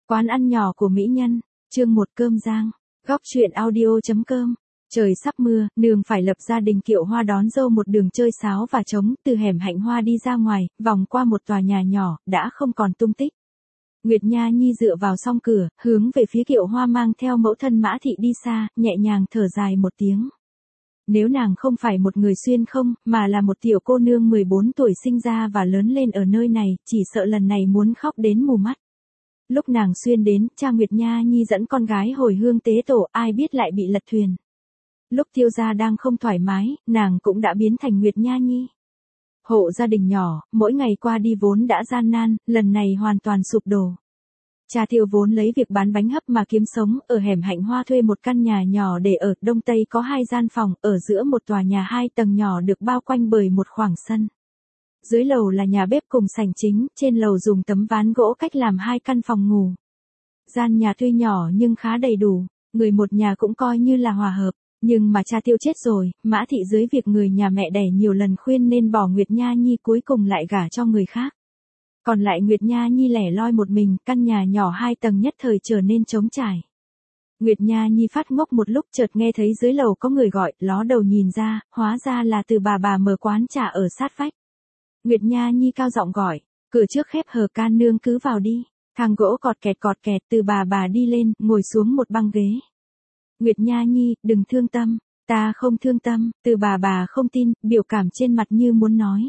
Quán ăn nhỏ của mỹ nhân, chương 1 cơm rang, góc truyện audio.com. Trời sắp mưa, nương phải lập gia đình kiệu hoa đón dâu một đường chơi sáo và trống, từ hẻm hạnh hoa đi ra ngoài, vòng qua một tòa nhà nhỏ, đã không còn tung tích. Nguyệt Nha Nhi dựa vào song cửa, hướng về phía kiệu hoa mang theo mẫu thân Mã Thị đi xa, nhẹ nhàng thở dài một tiếng. Nếu nàng không phải một người xuyên không, mà là một tiểu cô nương 14 tuổi sinh ra và lớn lên ở nơi này, chỉ sợ lần này muốn khóc đến mù mắt. Lúc nàng xuyên đến, cha Nguyệt Nha Nhi dẫn con gái hồi hương tế tổ, ai biết lại bị lật thuyền. Lúc Tiêu gia đang không thoải mái, nàng cũng đã biến thành Nguyệt Nha Nhi. Hộ gia đình nhỏ, mỗi ngày qua đi vốn đã gian nan, lần này hoàn toàn sụp đổ. Cha Tiêu vốn lấy việc bán bánh hấp mà kiếm sống, ở hẻm hạnh hoa thuê một căn nhà nhỏ để ở, đông tây có 2 gian phòng, ở giữa một tòa nhà 2 tầng nhỏ được bao quanh bởi một khoảng sân. Dưới lầu là nhà bếp cùng sảnh chính, trên lầu dùng tấm ván gỗ cách làm 2 căn phòng ngủ. Gian nhà tuy nhỏ nhưng khá đầy đủ, người một nhà cũng coi như là hòa hợp. Nhưng mà cha Tiêu chết rồi, Mã Thị dưới việc người nhà mẹ đẻ nhiều lần khuyên nên bỏ Nguyệt Nha Nhi, cuối cùng lại gả cho người khác. Còn lại Nguyệt Nha Nhi lẻ loi một mình, căn nhà nhỏ 2 tầng nhất thời trở nên trống trải. Nguyệt Nha Nhi phát ngốc một lúc, chợt nghe thấy dưới lầu có người gọi, ló đầu nhìn ra, hóa ra là Từ bà mở quán trà ở sát vách. Nguyệt Nha Nhi cao giọng gọi, cửa trước khép hờ, can nương cứ vào đi. Thang gỗ cọt kẹt, Từ bà đi lên, ngồi xuống một băng ghế. Nguyệt Nha Nhi, đừng thương tâm. Ta không thương tâm. Từ bà không tin, biểu cảm trên mặt như muốn nói.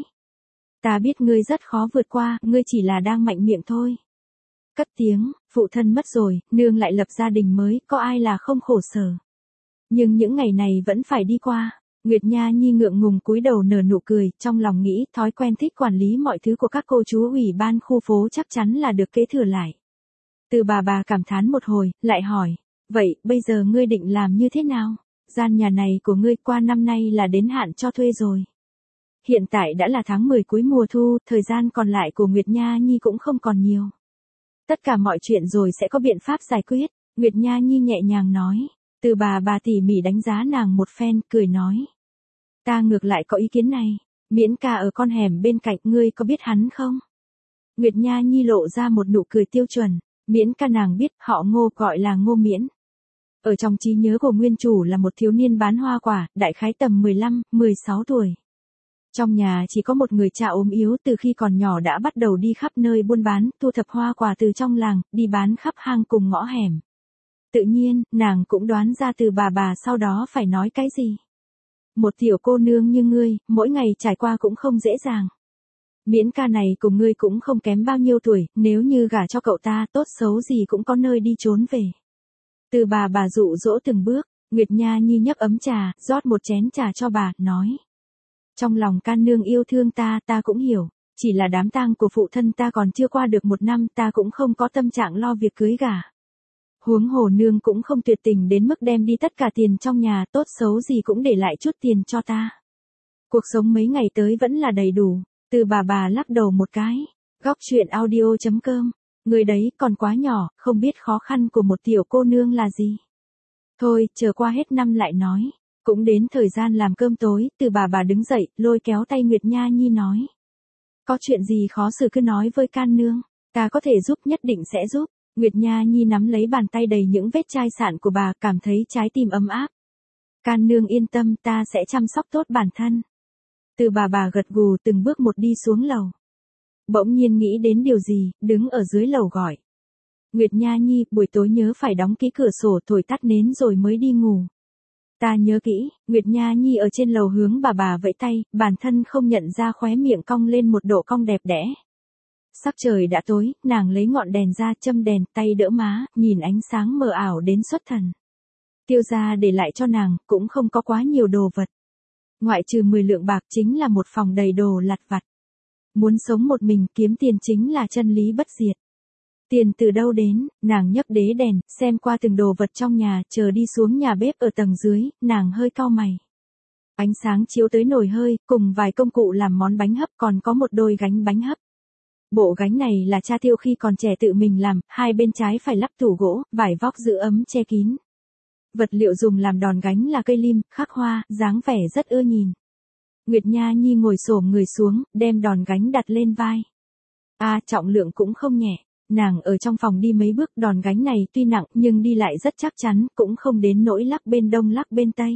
Ta biết ngươi rất khó vượt qua, ngươi chỉ là đang mạnh miệng thôi. Cất tiếng, phụ thân mất rồi, nương lại lập gia đình mới, có ai là không khổ sở. Nhưng những ngày này vẫn phải đi qua. Nguyệt Nha Nhi ngượng ngùng cúi đầu nở nụ cười, trong lòng nghĩ thói quen thích quản lý mọi thứ của các cô chú ủy ban khu phố chắc chắn là được kế thừa lại. Từ bà cảm thán một hồi, lại hỏi, vậy bây giờ ngươi định làm như thế nào? Gian nhà này của ngươi qua năm nay là đến hạn cho thuê rồi. Hiện tại đã là tháng 10 cuối mùa thu, thời gian còn lại của Nguyệt Nha Nhi cũng không còn nhiều. Tất cả mọi chuyện rồi sẽ có biện pháp giải quyết, Nguyệt Nha Nhi nhẹ nhàng nói. Từ bà tỉ mỉ đánh giá nàng một phen, cười nói. Ta ngược lại có ý kiến này, Miễn ca ở con hẻm bên cạnh, ngươi có biết hắn không? Nguyệt Nha Nhi lộ ra một nụ cười tiêu chuẩn, Miễn ca nàng biết, họ Ngô gọi là Ngô Miễn. Ở trong trí nhớ của nguyên chủ là một thiếu niên bán hoa quả, đại khái tầm 15, 16 tuổi. Trong nhà chỉ có một người cha ốm yếu, từ khi còn nhỏ đã bắt đầu đi khắp nơi buôn bán, thu thập hoa quả từ trong làng, đi bán khắp hang cùng ngõ hẻm. Tự nhiên, nàng cũng đoán ra Từ bà sau đó phải nói cái gì. Một tiểu cô nương như ngươi, mỗi ngày trải qua cũng không dễ dàng. Miễn ca này cùng ngươi cũng không kém bao nhiêu tuổi, nếu như gả cho cậu ta, tốt xấu gì cũng có nơi đi trốn về. Từ bà dụ dỗ từng bước, Nguyệt Nha Nhi nhấp ấm trà, rót một chén trà cho bà, nói. Trong lòng can nương yêu thương ta cũng hiểu, chỉ là đám tang của phụ thân ta còn chưa qua được 1 năm, ta cũng không có tâm trạng lo việc cưới gả. Huống hồ nương cũng không tuyệt tình đến mức đem đi tất cả tiền trong nhà, tốt xấu gì cũng để lại chút tiền cho ta. Cuộc sống mấy ngày tới vẫn là đầy đủ. Từ bà lắc đầu một cái. Góc truyện audio.com. Người đấy còn quá nhỏ, không biết khó khăn của một tiểu cô nương là gì. Thôi, chờ qua hết năm lại nói. Cũng đến thời gian làm cơm tối, Từ bà đứng dậy, lôi kéo tay Nguyệt Nha Nhi nói. Có chuyện gì khó xử cứ nói với can nương, ta có thể giúp, nhất định sẽ giúp. Nguyệt Nha Nhi nắm lấy bàn tay đầy những vết chai sạn của bà, cảm thấy trái tim ấm áp. Can nương yên tâm, ta sẽ chăm sóc tốt bản thân. Từ bà gật gù, từng bước một đi xuống lầu. Bỗng nhiên nghĩ đến điều gì, đứng ở dưới lầu gọi. Nguyệt Nha Nhi, buổi tối nhớ phải đóng kỹ cửa sổ, thổi tắt nến rồi mới đi ngủ. Ta nhớ kỹ. Nguyệt Nha Nhi ở trên lầu hướng bà vẫy tay, bản thân không nhận ra khóe miệng cong lên một độ cong đẹp đẽ. Sắc trời đã tối, nàng lấy ngọn đèn ra, châm đèn, tay đỡ má, nhìn ánh sáng mờ ảo đến xuất thần. Tiêu gia để lại cho nàng, cũng không có quá nhiều đồ vật. Ngoại trừ 10 lượng bạc chính là một phòng đầy đồ lặt vặt. Muốn sống một mình, kiếm tiền chính là chân lý bất diệt. Tiền từ đâu đến, nàng nhấp đế đèn, xem qua từng đồ vật trong nhà, chờ đi xuống nhà bếp ở tầng dưới, nàng hơi cau mày. Ánh sáng chiếu tới nồi hơi, cùng vài công cụ làm món bánh hấp, còn có một đôi gánh bánh hấp. Bộ gánh này là cha Tiêu khi còn trẻ tự mình làm, hai bên trái phải lắp tủ gỗ, vải vóc giữ ấm che kín. Vật liệu dùng làm đòn gánh là cây lim, khắc hoa, dáng vẻ rất ưa nhìn. Nguyệt Nha Nhi ngồi xổm người xuống, đem đòn gánh đặt lên vai. Trọng lượng cũng không nhẹ. Nàng ở trong phòng đi mấy bước, đòn gánh này tuy nặng nhưng đi lại rất chắc chắn, cũng không đến nỗi lắc bên đông lắc bên tây.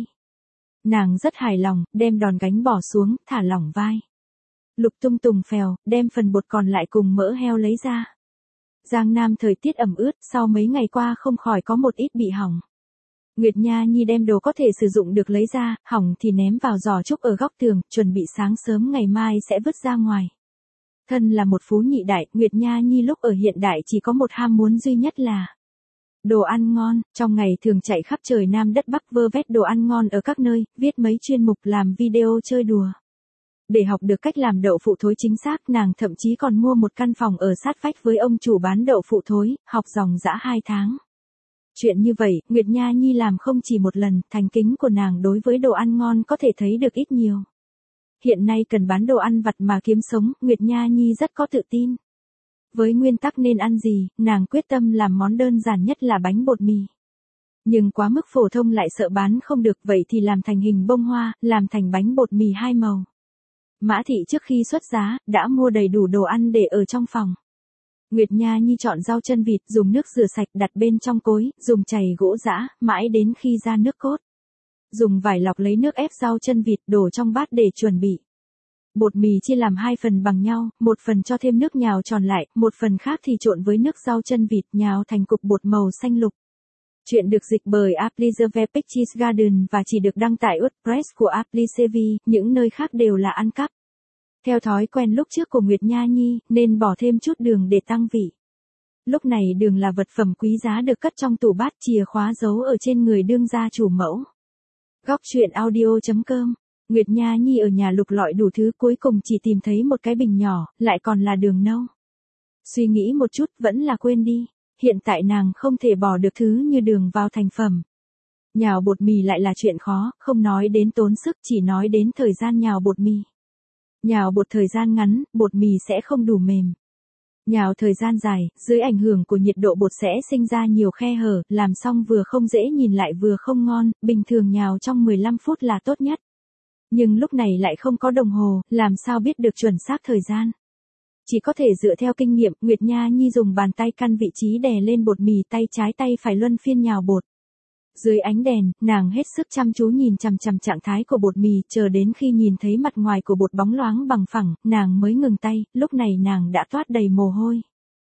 Nàng rất hài lòng, đem đòn gánh bỏ xuống, thả lỏng vai. Lục tung tùng phèo, đem phần bột còn lại cùng mỡ heo lấy ra. Giang Nam thời tiết ẩm ướt, sau mấy ngày qua không khỏi có một ít bị hỏng. Nguyệt Nha Nhi đem đồ có thể sử dụng được lấy ra, hỏng thì ném vào giỏ trúc ở góc tường, chuẩn bị sáng sớm ngày mai sẽ vứt ra ngoài. Thân là một phú nhị đại, Nguyệt Nha Nhi lúc ở hiện đại chỉ có một ham muốn duy nhất là đồ ăn ngon, trong ngày thường chạy khắp trời Nam đất Bắc vơ vét đồ ăn ngon ở các nơi, viết mấy chuyên mục làm video chơi đùa. Để học được cách làm đậu phụ thối chính xác, nàng thậm chí còn mua một căn phòng ở sát vách với ông chủ bán đậu phụ thối, học dòng dã 2 tháng. Chuyện như vậy, Nguyệt Nha Nhi làm không chỉ một lần, thành kính của nàng đối với đồ ăn ngon có thể thấy được ít nhiều. Hiện nay cần bán đồ ăn vặt mà kiếm sống, Nguyệt Nha Nhi rất có tự tin. Với nguyên tắc nên ăn gì, nàng quyết tâm làm món đơn giản nhất là bánh bột mì. Nhưng quá mức phổ thông lại sợ bán không được, vậy thì làm thành hình bông hoa, làm thành bánh bột mì 2 màu. Mã Thị trước khi xuất giá, đã mua đầy đủ đồ ăn để ở trong phòng. Nguyệt Nha Nhi chọn rau chân vịt, dùng nước rửa sạch đặt bên trong cối, dùng chày gỗ giã, mãi đến khi ra nước cốt. Dùng vải lọc lấy nước ép rau chân vịt đổ trong bát để chuẩn bị. Bột mì chia làm 2 phần bằng nhau, một phần cho thêm nước nhào tròn lại, một phần khác thì trộn với nước rau chân vịt nhào thành cục bột màu xanh lục. Chuyện được dịch bởi Appliserve Pictures Garden và chỉ được đăng tại WordPress của Appliserve, những nơi khác đều là ăn cắp. Theo thói quen lúc trước của Nguyệt Nha Nhi, nên bỏ thêm chút đường để tăng vị. Lúc này đường là vật phẩm quý giá được cất trong tủ bát, chìa khóa giấu ở trên người đương gia chủ mẫu. Góc truyện audio.com. Nguyệt Nha Nhi ở nhà lục lọi đủ thứ, cuối cùng chỉ tìm thấy một cái bình nhỏ, lại còn là đường nâu. Suy nghĩ một chút, vẫn là quên đi. Hiện tại nàng không thể bỏ được thứ như đường vào thành phẩm. Nhào bột mì lại là chuyện khó, không nói đến tốn sức, chỉ nói đến thời gian nhào bột mì. Nhào bột thời gian ngắn, bột mì sẽ không đủ mềm. Nhào thời gian dài, dưới ảnh hưởng của nhiệt độ bột sẽ sinh ra nhiều khe hở, làm xong vừa không dễ nhìn lại vừa không ngon, bình thường nhào trong 15 phút là tốt nhất. Nhưng lúc này lại không có đồng hồ, làm sao biết được chuẩn xác thời gian. Chỉ có thể dựa theo kinh nghiệm, Nguyệt Nha Nhi dùng bàn tay căn vị trí đè lên bột mì, tay trái tay phải luân phiên nhào bột. Dưới ánh đèn, nàng hết sức chăm chú nhìn chằm chằm trạng thái của bột mì, chờ đến khi nhìn thấy mặt ngoài của bột bóng loáng bằng phẳng, nàng mới ngừng tay, lúc này nàng đã toát đầy mồ hôi.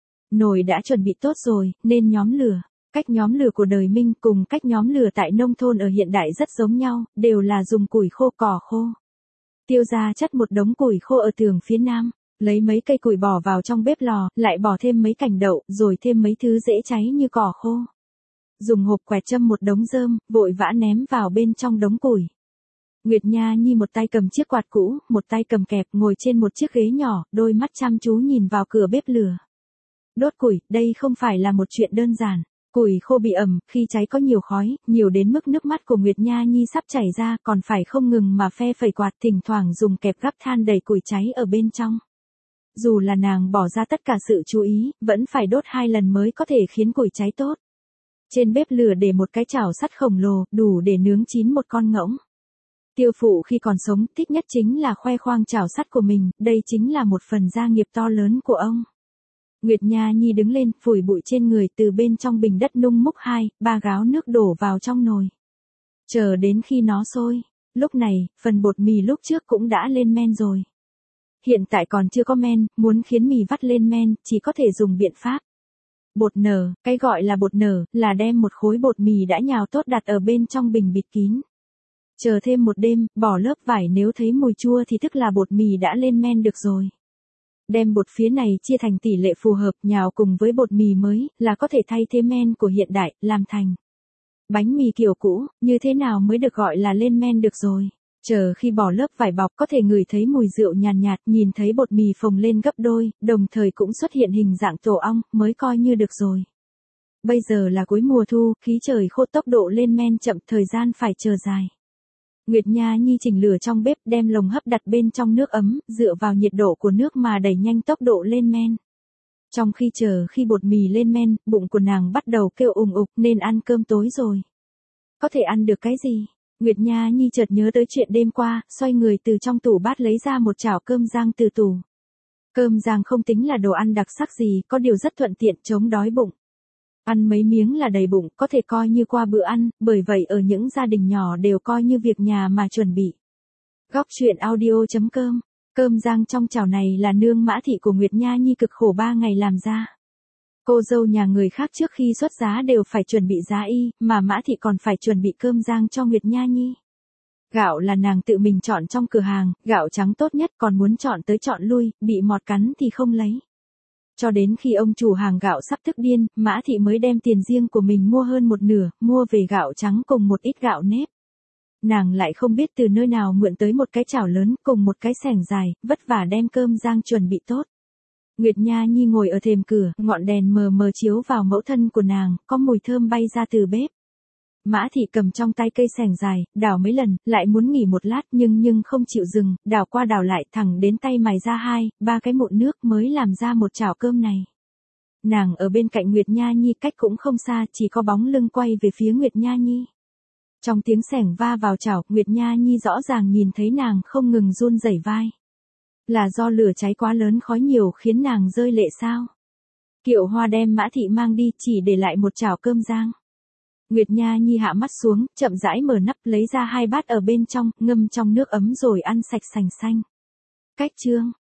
Nồi đã chuẩn bị tốt rồi, nên nhóm lửa. Cách nhóm lửa của đời Minh cùng cách nhóm lửa tại nông thôn ở hiện đại rất giống nhau, đều là dùng củi khô, cỏ khô. Tiêu gia chất một đống củi khô ở tường phía nam, lấy mấy cây củi bỏ vào trong bếp lò, lại bỏ thêm mấy cành đậu, rồi thêm mấy thứ dễ cháy như cỏ khô. Dùng hộp quẹt châm một đống rơm, vội vã ném vào bên trong đống củi. Nguyệt Nha Nhi một tay cầm chiếc quạt cũ, một tay cầm kẹp, ngồi trên một chiếc ghế nhỏ, đôi mắt chăm chú nhìn vào cửa bếp lửa. Đốt củi, đây không phải là một chuyện đơn giản. Củi khô bị ẩm, khi cháy có nhiều khói, nhiều đến mức nước mắt của Nguyệt Nha Nhi sắp chảy ra, còn phải không ngừng mà phe phẩy quạt, thỉnh thoảng dùng kẹp gắp than đẩy củi cháy ở bên trong. Dù là nàng bỏ ra tất cả sự chú ý, vẫn phải đốt 2 lần mới có thể khiến củi cháy tốt. Trên bếp lửa để một cái chảo sắt khổng lồ, đủ để nướng chín một con ngỗng. Tiêu phụ khi còn sống, thích nhất chính là khoe khoang chảo sắt của mình, đây chính là một phần gia nghiệp to lớn của ông. Nguyệt Nha Nhi đứng lên, phủi bụi trên người, từ bên trong bình đất nung múc 2-3 gáo nước đổ vào trong nồi. Chờ đến khi nó sôi, lúc này, phần bột mì lúc trước cũng đã lên men rồi. Hiện tại còn chưa có men, muốn khiến mì vắt lên men, chỉ có thể dùng biện pháp. Bột nở, cái gọi là bột nở, là đem một khối bột mì đã nhào tốt đặt ở bên trong bình bịt kín. Chờ thêm một đêm, bỏ lớp vải, nếu thấy mùi chua thì tức là bột mì đã lên men được rồi. Đem bột phía này chia thành tỷ lệ phù hợp, nhào cùng với bột mì mới, là có thể thay thế men của hiện đại, làm thành bánh mì kiểu cũ, như thế nào mới được gọi là lên men được rồi. Chờ khi bỏ lớp vải bọc có thể ngửi thấy mùi rượu nhàn nhạt, nhìn thấy bột mì phồng lên gấp đôi, đồng thời cũng xuất hiện hình dạng tổ ong, mới coi như được rồi. Bây giờ là cuối mùa thu, khí trời khô, tốc độ lên men chậm, thời gian phải chờ dài. Nguyệt Nha Nhi chỉnh lửa trong bếp, đem lồng hấp đặt bên trong nước ấm, dựa vào nhiệt độ của nước mà đẩy nhanh tốc độ lên men. Trong khi chờ khi bột mì lên men, bụng của nàng bắt đầu kêu ùng ục, nên ăn cơm tối rồi. Có thể ăn được cái gì? Nguyệt Nha Nhi chợt nhớ tới chuyện đêm qua, xoay người từ trong tủ bát lấy ra một chảo cơm rang từ tủ. Cơm rang không tính là đồ ăn đặc sắc gì, có điều rất thuận tiện chống đói bụng. Ăn mấy miếng là đầy bụng, có thể coi như qua bữa ăn, bởi vậy ở những gia đình nhỏ đều coi như việc nhà mà chuẩn bị. Góc truyện audio.com. Cơm rang trong chảo này là nương Mã Thị của Nguyệt Nha Nhi cực khổ 3 ngày làm ra. Cô dâu nhà người khác trước khi xuất giá đều phải chuẩn bị giá y, mà Mã Thị còn phải chuẩn bị cơm rang cho Nguyệt Nha Nhi. Gạo là nàng tự mình chọn trong cửa hàng, gạo trắng tốt nhất, còn muốn chọn tới chọn lui, bị mọt cắn thì không lấy. Cho đến khi ông chủ hàng gạo sắp tức điên, Mã Thị mới đem tiền riêng của mình mua hơn một nửa, mua về gạo trắng cùng một ít gạo nếp. Nàng lại không biết từ nơi nào mượn tới một cái chảo lớn cùng một cái xẻng dài, vất vả đem cơm rang chuẩn bị tốt. Nguyệt Nha Nhi ngồi ở thềm cửa, ngọn đèn mờ mờ chiếu vào mẫu thân của nàng, có mùi thơm bay ra từ bếp. Mã Thị cầm trong tay cây xẻng dài, đảo mấy lần, lại muốn nghỉ một lát nhưng không chịu dừng, đảo qua đảo lại thẳng đến tay mài ra 2-3 cái mụn nước mới làm ra một chảo cơm này. Nàng ở bên cạnh Nguyệt Nha Nhi cách cũng không xa, chỉ có bóng lưng quay về phía Nguyệt Nha Nhi. Trong tiếng xẻng va vào chảo, Nguyệt Nha Nhi rõ ràng nhìn thấy nàng không ngừng run rẩy vai. Là do lửa cháy quá lớn khói nhiều khiến nàng rơi lệ sao? Kiệu Hoa đem Mã Thị mang đi chỉ để lại một chảo cơm rang. Nguyệt Nha Nhi hạ mắt xuống, chậm rãi mở nắp lấy ra 2 bát ở bên trong, ngâm trong nước ấm rồi ăn sạch sành xanh. Cách chương.